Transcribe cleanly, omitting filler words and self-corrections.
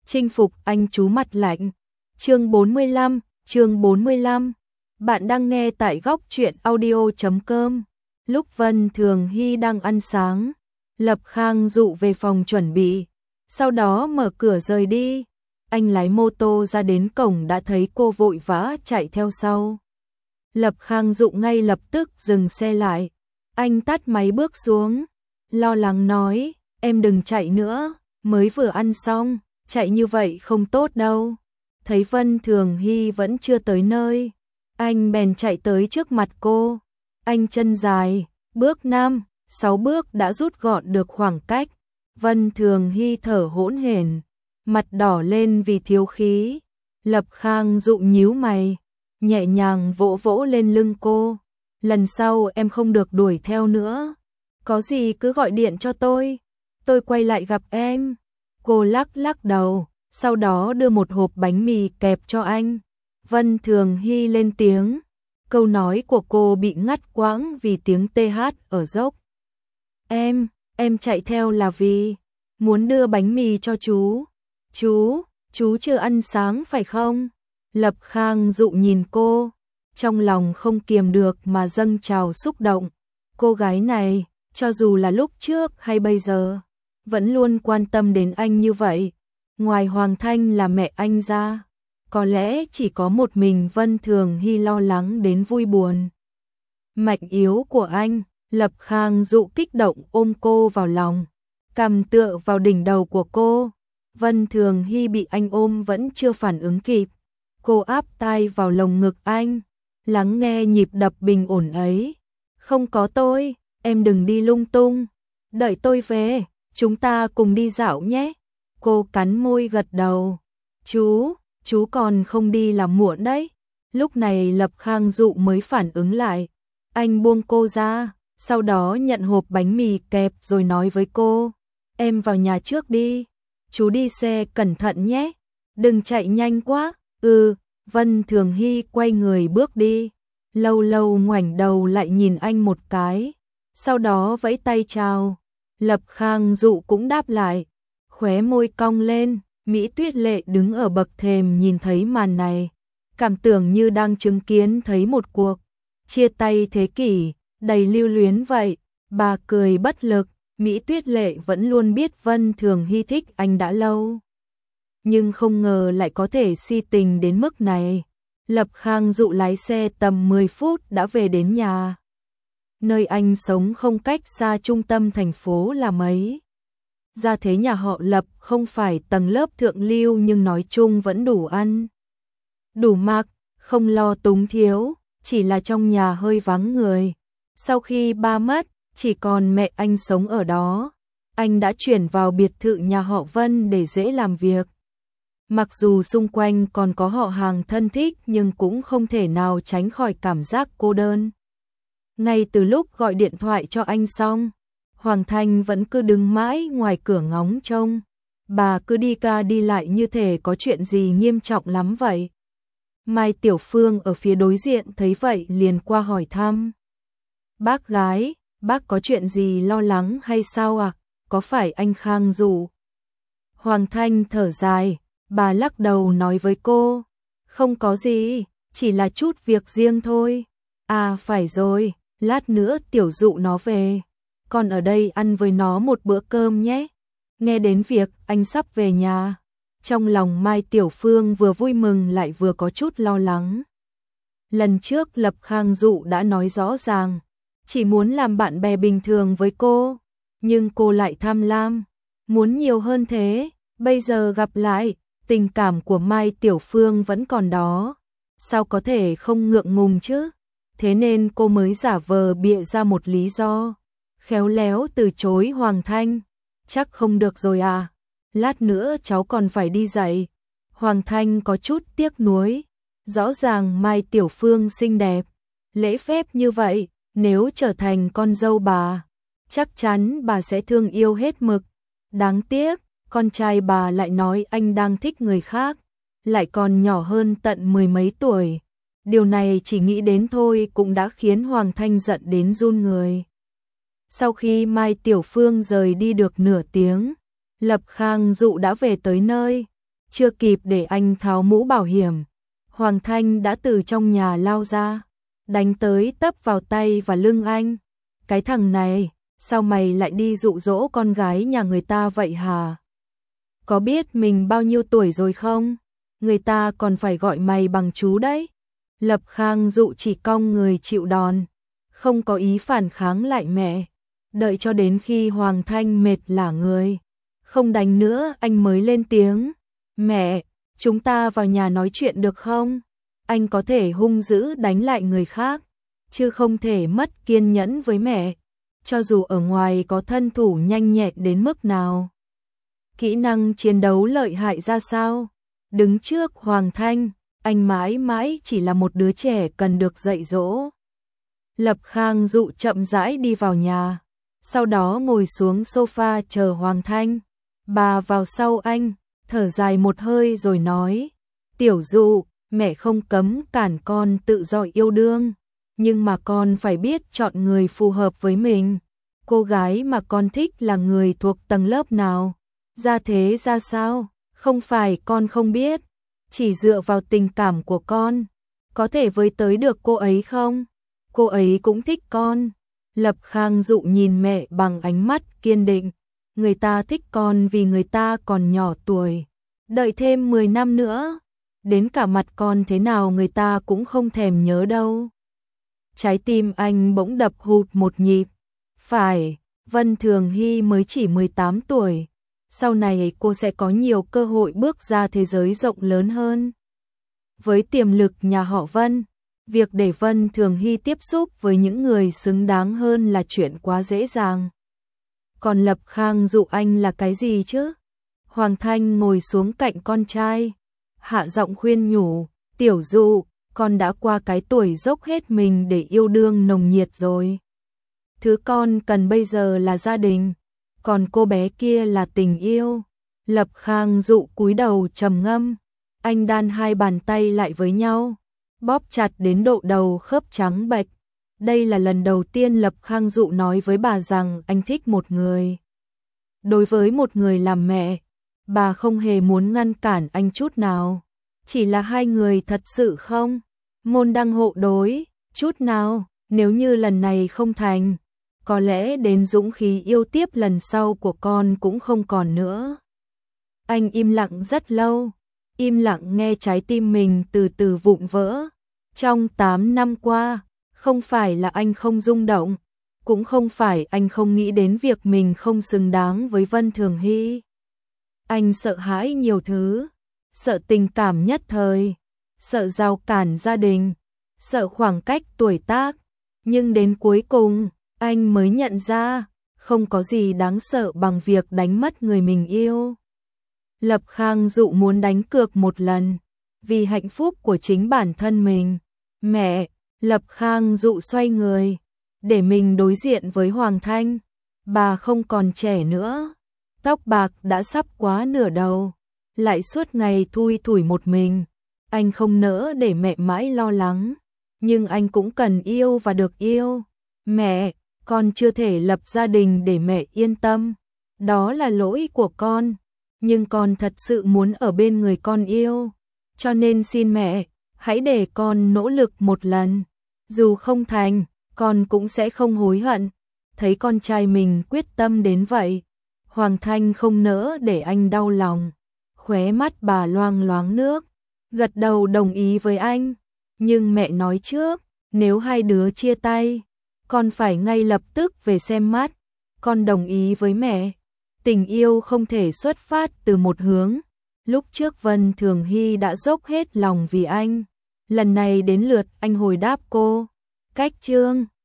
chinh phục anh chú mặt lạnh. Chương 45. Bạn đang nghe tại góc truyện audio.com. Lúc Vân Thường Hy đang ăn sáng, Lập Khang dụ về phòng chuẩn bị, sau đó mở cửa rời đi. Anh lái mô tô ra đến cổng đã thấy cô vội vã chạy theo sau. Lập Khang dụ ngay lập tức dừng xe lại. Anh tắt máy bước xuống, lo lắng nói, em đừng chạy nữa, mới vừa ăn xong, chạy như vậy không tốt đâu. Thấy Vân Thường Hy vẫn chưa tới nơi, anh bèn chạy tới trước mặt cô. Anh chân dài, bước 5-6 bước đã rút gọn được khoảng cách. Vân Thường Hy thở hổn hển, mặt đỏ lên vì thiếu khí. Lập Khang dụ nhíu mày, nhẹ nhàng vỗ vỗ lên lưng cô. Lần sau em không được đuổi theo nữa. Có gì cứ gọi điện cho tôi quay lại gặp em. Cô lắc lắc đầu, sau đó đưa một hộp bánh mì kẹp cho anh. Vân Thường Hy lên tiếng. Câu nói của cô bị ngắt quãng vì tiếng TH ở dốc. Em chạy theo là vì muốn đưa bánh mì cho chú. Chú chưa ăn sáng phải không? Lập Khang dụ nhìn cô, trong lòng không kiềm được mà dâng trào xúc động. Cô gái này, cho dù là lúc trước hay bây giờ, vẫn luôn quan tâm đến anh như vậy. Ngoài Hoàng Thanh là mẹ anh ra, có lẽ chỉ có một mình Vân Thường Hy lo lắng đến vui buồn. Mạnh yếu của anh, Lập Khang dụ kích động ôm cô vào lòng, cằm tựa vào đỉnh đầu của cô. Vân Thường Hy bị anh ôm vẫn chưa phản ứng kịp. Cô áp tai vào lồng ngực anh, lắng nghe nhịp đập bình ổn ấy. Không có tôi, em đừng đi lung tung. Đợi tôi về, chúng ta cùng đi dạo nhé. Cô cắn môi gật đầu. Chú còn không đi là muộn đấy. Lúc này Lập Khang dụ mới phản ứng lại. Anh buông cô ra, sau đó nhận hộp bánh mì kẹp rồi nói với cô. Em vào nhà trước đi, chú đi xe cẩn thận nhé. Đừng chạy nhanh quá. Vân Thường Hy quay người bước đi. Lâu lâu ngoảnh đầu lại nhìn anh một cái, sau đó vẫy tay chào. Lập Khang dụ cũng đáp lại, khóe môi cong lên. Mỹ Tuyết Lệ đứng ở bậc thềm nhìn thấy màn này, cảm tưởng như đang chứng kiến thấy một cuộc chia tay thế kỷ, đầy lưu luyến vậy. Bà cười bất lực. Mỹ Tuyết Lệ vẫn luôn biết Vân Thường Hy thích anh đã lâu, nhưng không ngờ lại có thể si tình đến mức này. Lập Khang dụ lái xe tầm 10 phút đã về đến nhà. Nơi anh sống không cách xa trung tâm thành phố là mấy. Gia thế nhà họ Lập không phải tầng lớp thượng lưu nhưng nói chung vẫn đủ ăn, đủ mặc, không lo túng thiếu, chỉ là trong nhà hơi vắng người. Sau khi ba mất, chỉ còn mẹ anh sống ở đó. Anh đã chuyển vào biệt thự nhà họ Vân để dễ làm việc. Mặc dù xung quanh còn có họ hàng thân thích nhưng cũng không thể nào tránh khỏi cảm giác cô đơn. Ngay từ lúc gọi điện thoại cho anh xong, Hoàng Thanh vẫn cứ đứng mãi ngoài cửa ngóng trông. Bà cứ đi ca đi lại như thể có chuyện gì nghiêm trọng lắm vậy. Mai Tiểu Phương ở phía đối diện thấy vậy liền qua hỏi thăm. Bác gái, bác có chuyện gì lo lắng hay sao ạ? Có phải anh Khang dụ? Hoàng Thanh thở dài, bà lắc đầu nói với cô. Không có gì, chỉ là chút việc riêng thôi. À phải rồi, lát nữa Tiểu Dụ nó về, con ở đây ăn với nó một bữa cơm nhé. Nghe đến việc anh sắp về nhà, trong lòng Mai Tiểu Phương vừa vui mừng lại vừa có chút lo lắng. Lần trước Lập Khang dụ đã nói rõ ràng, chỉ muốn làm bạn bè bình thường với cô, nhưng cô lại tham lam, muốn nhiều hơn thế. Bây giờ gặp lại, tình cảm của Mai Tiểu Phương vẫn còn đó, sao có thể không ngượng ngùng chứ? Thế nên cô mới giả vờ bịa ra một lý do, khéo léo từ chối Hoàng Thanh. Chắc không được rồi à? Lát nữa cháu còn phải đi dạy. Hoàng Thanh có chút tiếc nuối. Rõ ràng Mai Tiểu Phương xinh đẹp, lễ phép như vậy, nếu trở thành con dâu bà, chắc chắn bà sẽ thương yêu hết mực. Đáng tiếc, con trai bà lại nói anh đang thích người khác, lại còn nhỏ hơn tận 10 mấy tuổi. Điều này chỉ nghĩ đến thôi cũng đã khiến Hoàng Thanh giận đến run người. Sau khi Mai Tiểu Phương rời đi được nửa tiếng, Lập Khang dụ đã về tới nơi. Chưa kịp để anh tháo mũ bảo hiểm, Hoàng Thanh đã từ trong nhà lao ra, đánh tới tấp vào tay và lưng anh. Cái thằng này, sao mày lại đi dụ dỗ con gái nhà người ta vậy hả? Có biết mình bao nhiêu tuổi rồi không? Người ta còn phải gọi mày bằng chú đấy. Lập Khang Dụ chỉ cong người chịu đòn, không có ý phản kháng lại mẹ. Đợi cho đến khi Hoàng Thanh mệt lả người, không đánh nữa, anh mới lên tiếng. Mẹ, chúng ta vào nhà nói chuyện được không? Anh có thể hung dữ đánh lại người khác, chứ không thể mất kiên nhẫn với mẹ. Cho dù ở ngoài có thân thủ nhanh nhẹn đến mức nào, kỹ năng chiến đấu lợi hại ra sao, đứng trước Hoàng Thanh, anh mãi mãi chỉ là một đứa trẻ cần được dạy dỗ. Lập Khang Dụ chậm rãi đi vào nhà, sau đó ngồi xuống sofa chờ Hoàng Thanh. Bà vào sau anh, thở dài một hơi rồi nói, Tiểu Dụ, mẹ không cấm cản con tự do yêu đương, nhưng mà con phải biết chọn người phù hợp với mình. Cô gái mà con thích là người thuộc tầng lớp nào, gia thế ra sao, không phải con không biết, chỉ dựa vào tình cảm của con, có thể với tới được cô ấy không? Cô ấy cũng thích con. Lập Khang Dụ nhìn mẹ bằng ánh mắt kiên định, người ta thích con vì người ta còn nhỏ tuổi, đợi thêm 10 năm nữa, đến cả mặt con thế nào người ta cũng không thèm nhớ đâu. Trái tim anh bỗng đập hụt một nhịp. Phải, Vân Thường Hy mới chỉ 18 tuổi, sau này cô sẽ có nhiều cơ hội bước ra thế giới rộng lớn hơn. Với tiềm lực nhà họ Vân, việc để Vân Thường Hy tiếp xúc với những người xứng đáng hơn là chuyện quá dễ dàng. Còn Lập Khang Dụ anh là cái gì chứ? Hoàng Thanh ngồi xuống cạnh con trai, hạ giọng khuyên nhủ, Tiểu Dụ, con đã qua cái tuổi dốc hết mình để yêu đương nồng nhiệt rồi. Thứ con cần bây giờ là gia đình, còn cô bé kia là tình yêu. Lập Khang Dụ cúi đầu trầm ngâm, anh đan hai bàn tay lại với nhau, bóp chặt đến độ đầu khớp trắng bệch. Đây là lần đầu tiên Lập Khang Dụ nói với bà rằng anh thích một người. Đối với một người làm mẹ, bà không hề muốn ngăn cản anh chút nào. Chỉ là hai người thật sự không môn đăng hộ đối chút nào. Nếu như lần này không thành, có lẽ đến dũng khí yêu tiếp lần sau của con cũng không còn nữa. Anh im lặng rất lâu, im lặng nghe trái tim mình từ từ vụn vỡ. Trong 8 năm qua, không phải là anh không rung động, cũng không phải anh không nghĩ đến việc mình không xứng đáng với Vân Thường Hy. Anh sợ hãi nhiều thứ, sợ tình cảm nhất thời, sợ rào cản gia đình, sợ khoảng cách tuổi tác, nhưng đến cuối cùng, anh mới nhận ra, không có gì đáng sợ bằng việc đánh mất người mình yêu. Lập Khang Dụ muốn đánh cược một lần, vì hạnh phúc của chính bản thân mình. Mẹ, Lập Khang Dụ xoay người, để mình đối diện với Hoàng Thanh. Bà không còn trẻ nữa, tóc bạc đã sắp quá nửa đầu, lại suốt ngày thui thủi một mình. Anh không nỡ để mẹ mãi lo lắng, nhưng anh cũng cần yêu và được yêu. Mẹ, con chưa thể lập gia đình để mẹ yên tâm, đó là lỗi của con, nhưng con thật sự muốn ở bên người con yêu, cho nên xin mẹ, hãy để con nỗ lực một lần, dù không thành, con cũng sẽ không hối hận. Thấy con trai mình quyết tâm đến vậy, Hoàng Thanh không nỡ để anh đau lòng, khóe mắt bà loang loáng nước, gật đầu đồng ý với anh. Nhưng mẹ nói trước, nếu hai đứa chia tay, con phải ngay lập tức về xem mắt. Con đồng ý với mẹ, tình yêu không thể xuất phát từ một hướng. Lúc trước Vân Thường Hy đã dốc hết lòng vì anh, lần này đến lượt anh hồi đáp cô. Cách chương